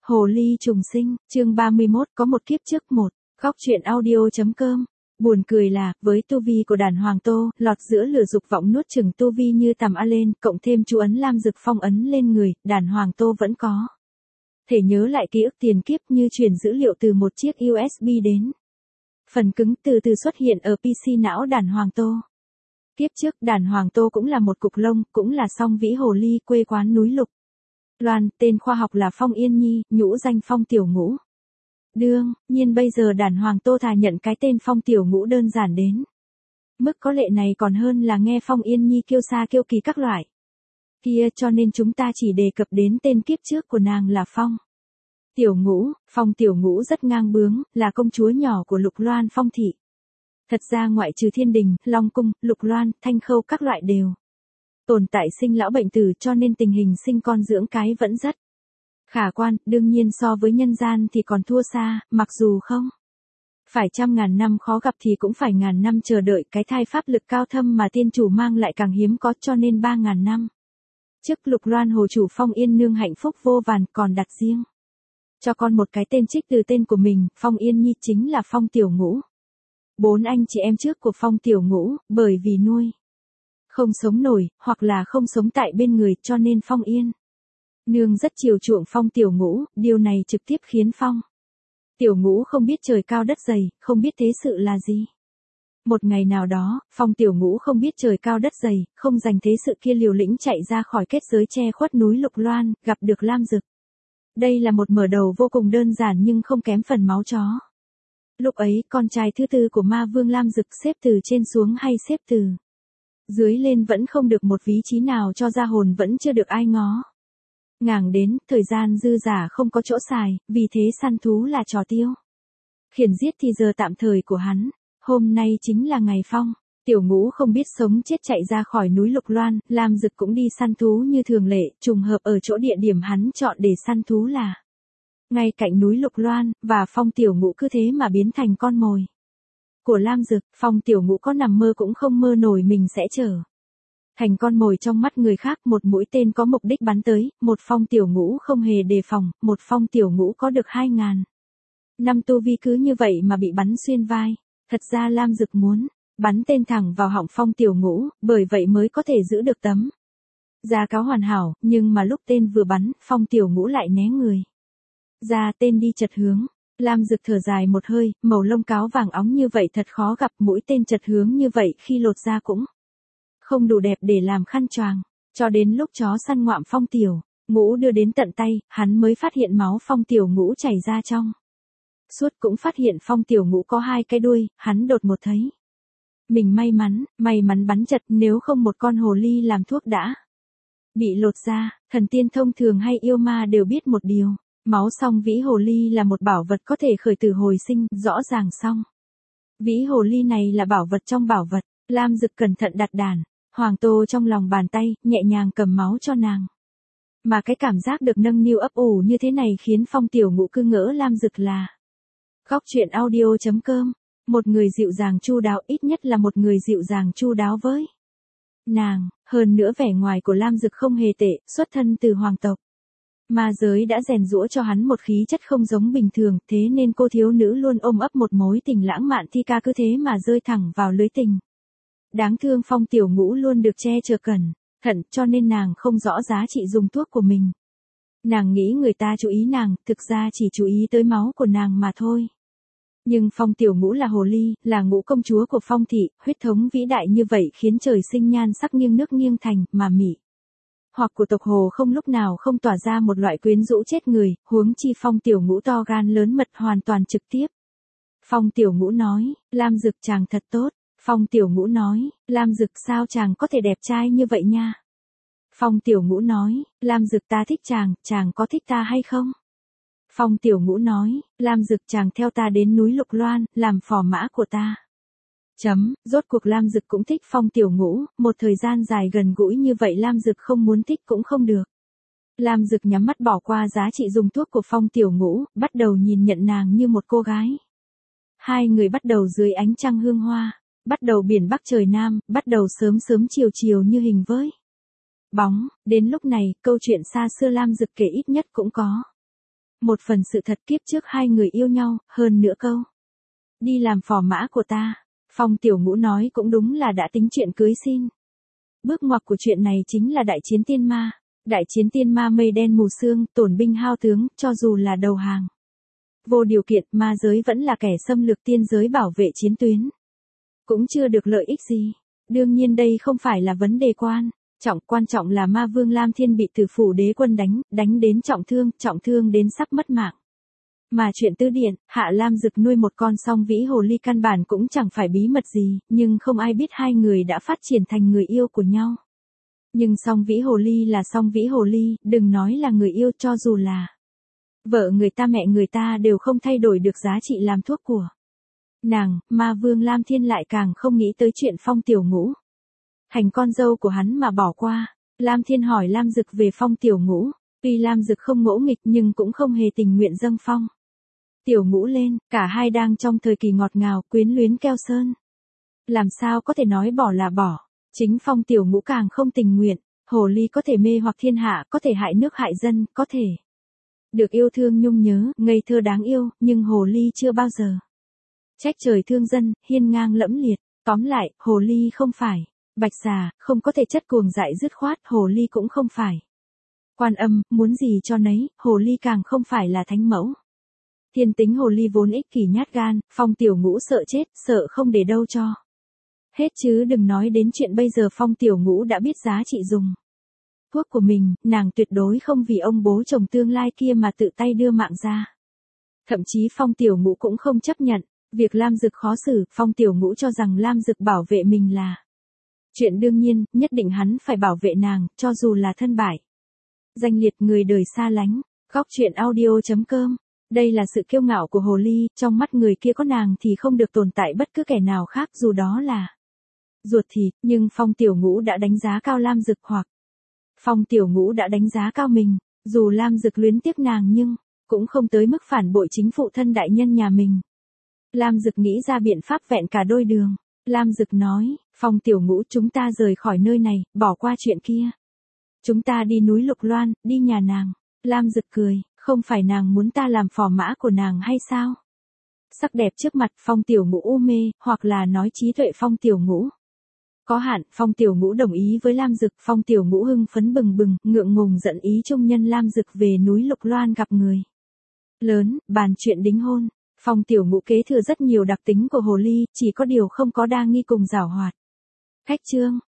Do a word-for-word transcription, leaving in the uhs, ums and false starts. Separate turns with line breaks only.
Hồ ly trùng sinh, chương ba mươi mốt, có một kiếp trước một, góc truyện audio.com. Buồn cười là, với tu vi của đàn hoàng tô, lọt giữa lửa dục vọng nuốt chửng tu vi như tầm a lên, cộng thêm chú ấn lam dực phong ấn lên người, đàn hoàng tô vẫn có thể nhớ lại ký ức tiền kiếp như truyền dữ liệu từ một chiếc u ét bê đến. Phần cứng từ từ xuất hiện ở pê xê não đàn hoàng tô. Kiếp trước đàn hoàng tô cũng là một cục lông, cũng là song vĩ hồ ly quê quán núi Lục Loan, tên khoa học là Phong Yên Nhi, nhũ danh Phong Tiểu Ngũ. Đương nhiên bây giờ đàn hoàng tô thà nhận cái tên Phong Tiểu Ngũ đơn giản đến mức có lệ này còn hơn là nghe Phong Yên Nhi kêu xa kêu kỳ các loại kia, cho nên chúng ta chỉ đề cập đến tên kiếp trước của nàng là Phong Tiểu Ngũ. Phong Tiểu Ngũ rất ngang bướng, là công chúa nhỏ của Lục Loan Phong thị. Thật ra ngoại trừ Thiên Đình, Long Cung, Lục Loan, Thanh Khâu các loại đều tồn tại sinh lão bệnh tử, cho nên tình hình sinh con dưỡng cái vẫn rất khả quan, đương nhiên so với nhân gian thì còn thua xa, mặc dù không phải trăm ngàn năm khó gặp thì cũng phải ngàn năm chờ đợi, cái thai pháp lực cao thâm mà tiên chủ mang lại càng hiếm có, cho nên ba ngàn năm trước Lục Loan hồ chủ Phong Yên Nương hạnh phúc vô vàn, còn đặt riêng cho con một cái tên trích từ tên của mình, Phong Yên Nhi chính là Phong Tiểu Ngũ. Bốn anh chị em trước của Phong Tiểu Ngũ, bởi vì nuôi không sống nổi, hoặc là không sống tại bên người, cho nên Phong Yên Nương rất chiều chuộng Phong Tiểu Ngũ, điều này trực tiếp khiến Phong Tiểu Ngũ không biết trời cao đất dày, không biết thế sự là gì. Một ngày nào đó, Phong Tiểu Ngũ không biết trời cao đất dày, không dành thế sự kia liều lĩnh chạy ra khỏi kết giới che khuất núi Lục Loan, gặp được Lam Dực. Đây là một mở đầu vô cùng đơn giản nhưng không kém phần máu chó. Lúc ấy, con trai thứ tư của ma vương Lam Dực xếp từ trên xuống hay xếp từ dưới lên vẫn không được một ví trí nào cho ra, hồn vẫn chưa được ai ngó ngàng đến, thời gian dư giả không có chỗ xài, vì thế săn thú là trò tiêu khiển giết thì giờ tạm thời của hắn. Hôm nay chính là ngày Phong Tiểu Ngũ không biết sống chết chạy ra khỏi núi Lục Loan, Lam Dực cũng đi săn thú như thường lệ, trùng hợp ở chỗ địa điểm hắn chọn để săn thú là ngay cạnh núi Lục Loan, và Phong Tiểu Ngũ cứ thế mà biến thành con mồi của Lam Dực. Phong Tiểu Ngũ có nằm mơ cũng không mơ nổi mình sẽ trở thành con mồi trong mắt người khác. Một mũi tên có mục đích bắn tới, một Phong Tiểu Ngũ không hề đề phòng, một Phong Tiểu Ngũ có được hai ngàn năm tu vi cứ như vậy mà bị bắn xuyên vai. Thật ra Lam Dực muốn bắn tên thẳng vào họng Phong Tiểu Ngũ, bởi vậy mới có thể giữ được tấm da cáo hoàn hảo, nhưng mà lúc tên vừa bắn, Phong Tiểu Ngũ lại né người ra, tên đi chật hướng. Lam Dực thở dài một hơi, màu lông cáo vàng óng như vậy thật khó gặp, mũi tên chật hướng như vậy khi lột ra cũng không đủ đẹp để làm khăn choàng. Cho đến lúc chó săn ngoạm Phong Tiểu Ngũ đưa đến tận tay, hắn mới phát hiện máu Phong Tiểu Ngũ chảy ra trong suốt, cũng phát hiện Phong Tiểu Ngũ có hai cái đuôi. Hắn đột một thấy mình may mắn, may mắn bắn chật, nếu không một con hồ ly làm thuốc đã bị lột ra. Thần tiên thông thường hay yêu ma đều biết một điều, máu song vĩ hồ ly là một bảo vật có thể khởi tử hồi sinh, rõ ràng song vĩ hồ ly này là bảo vật trong bảo vật. Lam Dực cẩn thận đặt đàn hoàng tô trong lòng bàn tay, nhẹ nhàng cầm máu cho nàng. Mà cái cảm giác được nâng niu ấp ủ như thế này khiến Phong Tiểu Ngũ cứ ngỡ Lam Dực là góc truyện audio.com, một người dịu dàng chu đáo, ít nhất là một người dịu dàng chu đáo với nàng. Hơn nữa vẻ ngoài của Lam Dực không hề tệ, xuất thân từ hoàng tộc ma giới đã rèn giũa cho hắn một khí chất không giống bình thường, thế nên cô thiếu nữ luôn ôm ấp một mối tình lãng mạn thi ca cứ thế mà rơi thẳng vào lưới tình. Đáng thương Phong Tiểu Ngũ luôn được che chở cẩn thận, cho nên nàng không rõ giá trị dùng thuốc của mình. Nàng nghĩ người ta chú ý nàng, thực ra chỉ chú ý tới máu của nàng mà thôi. Nhưng Phong Tiểu Ngũ là hồ ly, là ngũ công chúa của Phong thị, huyết thống vĩ đại như vậy khiến trời sinh nhan sắc nghiêng nước nghiêng thành, mà mỹ hoặc của tộc hồ không lúc nào không tỏa ra một loại quyến rũ chết người, huống chi Phong Tiểu Ngũ to gan lớn mật, hoàn toàn trực tiếp. Phong Tiểu Ngũ nói, Lam Dực chàng thật tốt. Phong Tiểu Ngũ nói, Lam Dực sao chàng có thể đẹp trai như vậy nha. Phong Tiểu Ngũ nói, Lam Dực ta thích chàng, chàng có thích ta hay không? Phong Tiểu Ngũ nói, Lam Dực chàng theo ta đến núi Lục Loan, làm phò mã của ta. Chấm, rốt cuộc Lam Dực cũng thích Phong Tiểu Ngũ, một thời gian dài gần gũi như vậy Lam Dực không muốn thích cũng không được. Lam Dực nhắm mắt bỏ qua giá trị dùng thuốc của Phong Tiểu Ngũ, bắt đầu nhìn nhận nàng như một cô gái. Hai người bắt đầu dưới ánh trăng hương hoa, bắt đầu biển Bắc trời Nam, bắt đầu sớm sớm chiều chiều như hình với bóng. Đến lúc này, câu chuyện xa xưa Lam Dực kể ít nhất cũng có Một phần sự thật kiếp trước hai người yêu nhau, hơn nữa câu. Đi làm phò mã của ta. Phong Tiểu Ngũ nói cũng đúng là đã tính chuyện cưới xin. Bước ngoặt của chuyện này chính là đại chiến tiên ma. Đại chiến tiên ma mây đen mù sương, tổn binh hao tướng, cho dù là đầu hàng. Vô điều kiện, ma giới vẫn là kẻ xâm lược tiên giới bảo vệ chiến tuyến. Cũng chưa được lợi ích gì. Đương nhiên đây không phải là vấn đề quan. Trọng quan trọng là ma vương Lam Thiên bị tử phủ đế quân đánh, đánh đến trọng thương, trọng thương đến sắp mất mạng. Mà chuyện tứ điện, Hạ Lam Dực nuôi một con song vĩ hồ ly căn bản cũng chẳng phải bí mật gì, nhưng không ai biết hai người đã phát triển thành người yêu của nhau. Nhưng song vĩ hồ ly là song vĩ hồ ly, đừng nói là người yêu, cho dù là vợ người ta mẹ người ta đều không thay đổi được giá trị làm thuốc của nàng. Ma vương Lam Thiên lại càng không nghĩ tới chuyện Phong Tiểu Ngũ thành con dâu của hắn mà bỏ qua. Lam Thiên hỏi Lam Dực về Phong Tiểu Ngũ, tuy Lam Dực không ngỗ nghịch nhưng cũng không hề tình nguyện dâng Phong Tiểu Ngũ lên, cả hai đang trong thời kỳ ngọt ngào, quyến luyến keo sơn. Làm sao có thể nói bỏ là bỏ, chính Phong Tiểu Ngũ càng không tình nguyện. Hồ ly có thể mê hoặc thiên hạ, có thể hại nước hại dân, có thể được yêu thương nhung nhớ, ngây thơ đáng yêu, nhưng hồ ly chưa bao giờ trách trời thương dân, hiên ngang lẫm liệt. Tóm lại, hồ ly không phải bạch xà, không có thể chất cuồng dại dứt khoát, hồ ly cũng không phải Quan Âm, muốn gì cho nấy, hồ ly càng không phải là thánh mẫu. Thiên tính hồ ly vốn ích kỷ nhát gan, Phong Tiểu Ngũ sợ chết, sợ không để đâu cho hết chứ đừng nói đến chuyện bây giờ Phong Tiểu Ngũ đã biết giá trị dùng thuốc của mình, nàng tuyệt đối không vì ông bố chồng tương lai kia mà tự tay đưa mạng ra. Thậm chí Phong Tiểu Ngũ cũng không chấp nhận việc Lam Dực khó xử, Phong Tiểu Ngũ cho rằng Lam Dực bảo vệ mình là chuyện đương nhiên, nhất định hắn phải bảo vệ nàng, cho dù là thân bại danh liệt, người đời xa lánh. Góc truyện audio chấm com. Đây là sự kiêu ngạo của hồ ly, trong mắt người kia có nàng thì không được tồn tại bất cứ kẻ nào khác dù đó là ruột thịt, nhưng Phong Tiểu Ngũ đã đánh giá cao Lam Dực, hoặc Phong Tiểu Ngũ đã đánh giá cao mình, dù Lam Dực luyến tiếc nàng nhưng cũng không tới mức phản bội chính phụ thân đại nhân nhà mình. Lam Dực nghĩ ra biện pháp vẹn cả đôi đường. Lam Dực nói, Phong Tiểu Ngũ, chúng ta rời khỏi nơi này, bỏ qua chuyện kia. Chúng ta đi núi Lục Loan, đi nhà nàng. Lam Dực cười, không phải nàng muốn ta làm phò mã của nàng hay sao? Sắc đẹp trước mặt Phong Tiểu Ngũ u mê, hoặc là nói trí tuệ Phong Tiểu Ngũ có hạn. Phong Tiểu Ngũ đồng ý với Lam Dực, Phong Tiểu Ngũ hưng phấn bừng bừng, ngượng ngùng giận ý trung nhân Lam Dực về núi Lục Loan gặp người lớn, bàn chuyện đính hôn. Phong Tiểu Ngũ kế thừa rất nhiều đặc tính của hồ ly, chỉ có điều không có đa nghi cùng giảo hoạt. Khách trương,